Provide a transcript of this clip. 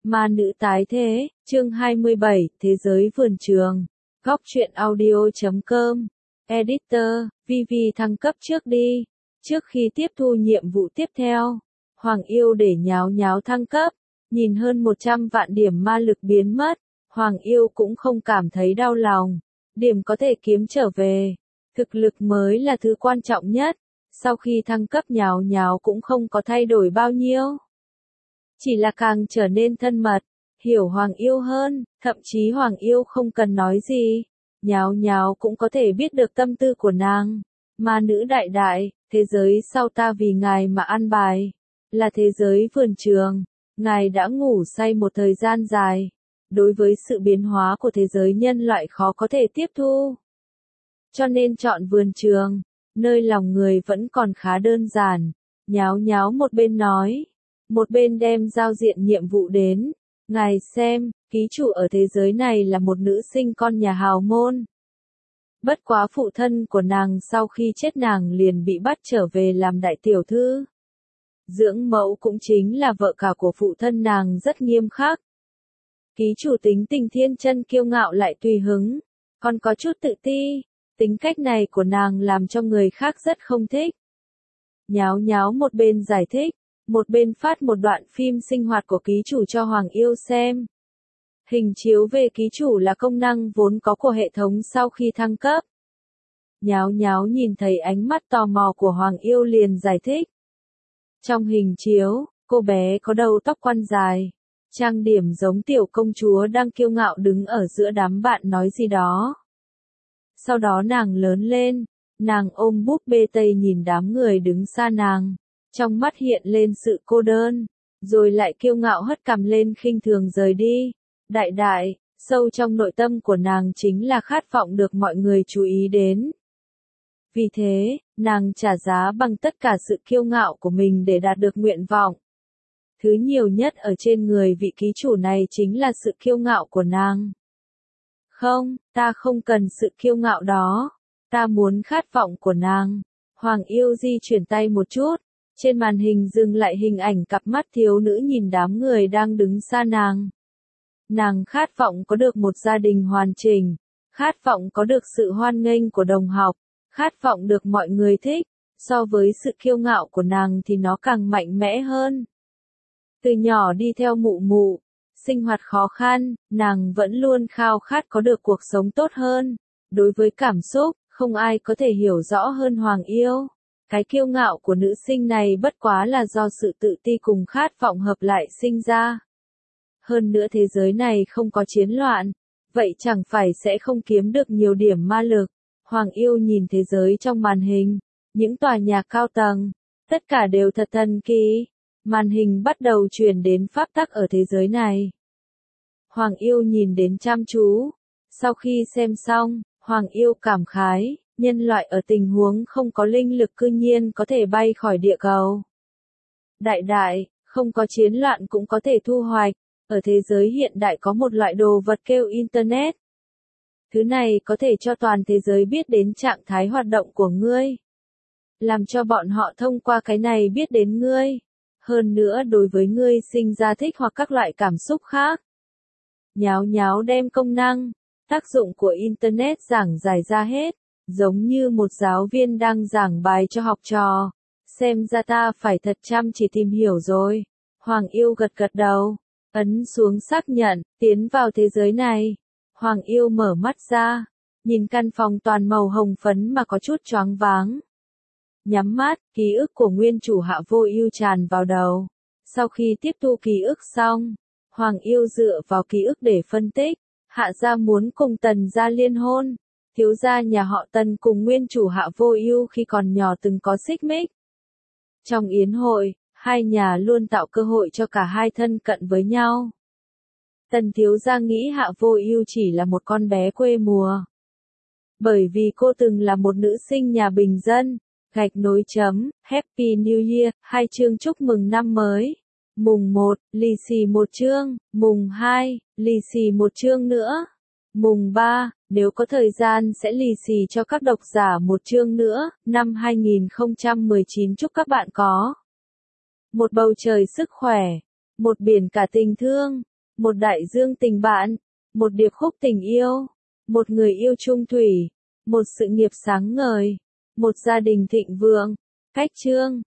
Ma nữ tái thế, chương 27, Thế giới vườn trường. Góc truyện audio.com. Editor, Vivi thăng cấp trước đi. Trước khi tiếp thu nhiệm vụ tiếp theo, Hoàng Yêu để nháo nháo thăng cấp, nhìn hơn 100 vạn điểm ma lực biến mất, Hoàng Yêu cũng không cảm thấy đau lòng. Điểm có thể kiếm trở về. Thực lực mới là thứ quan trọng nhất. Sau khi thăng cấp nháo nháo cũng không có thay đổi bao nhiêu. Chỉ là càng trở nên thân mật, hiểu Hoàng Yêu hơn, thậm chí Hoàng Yêu không cần nói gì. Nháo nháo cũng có thể biết được tâm tư của nàng. Ma nữ đại đại, thế giới sau ta vì ngài mà ăn bài. Là thế giới vườn trường. Ngài đã ngủ say một thời gian dài. Đối với sự biến hóa của thế giới nhân loại khó có thể tiếp thu. Cho nên chọn vườn trường, nơi lòng người vẫn còn khá đơn giản. Nháo nháo một bên nói, một bên đem giao diện nhiệm vụ đến. Ngài xem, ký chủ ở thế giới này là một nữ sinh con nhà hào môn. Bất quá phụ thân của nàng sau khi chết nàng liền bị bắt trở về làm đại tiểu thư. Dưỡng mẫu cũng chính là vợ cả của phụ thân nàng rất nghiêm khắc. Ký chủ tính tình thiên chân kiêu ngạo lại tùy hứng, còn có chút tự ti. Tính cách này của nàng làm cho người khác rất không thích. Nháo nháo một bên giải thích, một bên phát một đoạn phim sinh hoạt của ký chủ cho Hoàng Yêu xem. Hình chiếu về ký chủ là công năng vốn có của hệ thống sau khi thăng cấp. Nháo nháo nhìn thấy ánh mắt tò mò của Hoàng Yêu liền giải thích. Trong hình chiếu, cô bé có đầu tóc quăn dài, trang điểm giống tiểu công chúa đang kiêu ngạo đứng ở giữa đám bạn nói gì đó. Sau đó nàng lớn lên, nàng ôm búp bê Tây nhìn đám người đứng xa nàng, trong mắt hiện lên sự cô đơn, rồi lại kiêu ngạo hất cằm lên khinh thường rời đi. Đại đại, sâu trong nội tâm của nàng chính là khát vọng được mọi người chú ý đến. Vì thế, nàng trả giá bằng tất cả sự kiêu ngạo của mình để đạt được nguyện vọng. Thứ nhiều nhất ở trên người vị ký chủ này chính là sự kiêu ngạo của nàng. Không, ta không cần sự kiêu ngạo đó. Ta muốn khát vọng của nàng. Hoàng Yêu di chuyển tay một chút. Trên màn hình dừng lại hình ảnh cặp mắt thiếu nữ nhìn đám người đang đứng xa nàng. Nàng khát vọng có được một gia đình hoàn chỉnh. Khát vọng có được sự hoan nghênh của đồng học. Khát vọng được mọi người thích. So với sự kiêu ngạo của nàng thì nó càng mạnh mẽ hơn. Từ nhỏ đi theo mụ mụ. Sinh hoạt khó khăn, nàng vẫn luôn khao khát có được cuộc sống tốt hơn. Đối với cảm xúc, không ai có thể hiểu rõ hơn Hoàng Yêu. Cái kiêu ngạo của nữ sinh này bất quá là do sự tự ti cùng khát vọng hợp lại sinh ra. Hơn nữa thế giới này không có chiến loạn, vậy chẳng phải sẽ không kiếm được nhiều điểm ma lực. Hoàng Yêu nhìn thế giới trong màn hình, những tòa nhà cao tầng, tất cả đều thật thần kỳ. Màn hình bắt đầu truyền đến pháp tắc ở thế giới này. Hoàng Yêu nhìn đến chăm chú. Sau khi xem xong, Hoàng Yêu cảm khái, nhân loại ở tình huống không có linh lực cư nhiên có thể bay khỏi địa cầu. Đại đại, không có chiến loạn cũng có thể thu hoạch. Ở thế giới hiện đại có một loại đồ vật kêu Internet. Thứ này có thể cho toàn thế giới biết đến trạng thái hoạt động của ngươi. Làm cho bọn họ thông qua cái này biết đến ngươi. Hơn nữa đối với ngươi sinh ra thích hoặc các loại cảm xúc khác. Nháo nháo đem công năng, tác dụng của Internet giảng giải ra hết, giống như một giáo viên đang giảng bài cho học trò. Xem ra ta phải thật chăm chỉ tìm hiểu rồi. Hoàng Yêu gật gật đầu, ấn xuống xác nhận, tiến vào thế giới này. Hoàng Yêu mở mắt ra, nhìn căn phòng toàn màu hồng phấn mà có chút choáng váng. Nhắm mắt, ký ức của nguyên chủ Hạ Vô Ưu tràn vào đầu. Sau khi tiếp thu ký ức xong, Hoàng Yêu dựa vào ký ức để phân tích. Hạ gia muốn cùng Tần gia liên hôn. Thiếu gia nhà họ Tần cùng nguyên chủ Hạ Vô Ưu khi còn nhỏ từng có xích mích. Trong yến hội, hai nhà luôn tạo cơ hội cho cả hai thân cận với nhau. Tần thiếu gia nghĩ Hạ Vô Ưu chỉ là một con bé quê mùa. Bởi vì cô từng là một nữ sinh nhà bình dân. Gạch nối chấm, Happy New Year, 2 chương chúc mừng năm mới. Mùng 1, lì xì 1 chương, mùng 2, lì xì 1 chương nữa. Mùng 3, nếu có thời gian sẽ lì xì cho các độc giả 1 chương nữa. Năm 2019 chúc các bạn có một bầu trời sức khỏe, một biển cả tình thương, một đại dương tình bạn, một điệp khúc tình yêu, một người yêu chung thủy, một sự nghiệp sáng ngời, một gia đình thịnh vượng. Cách chương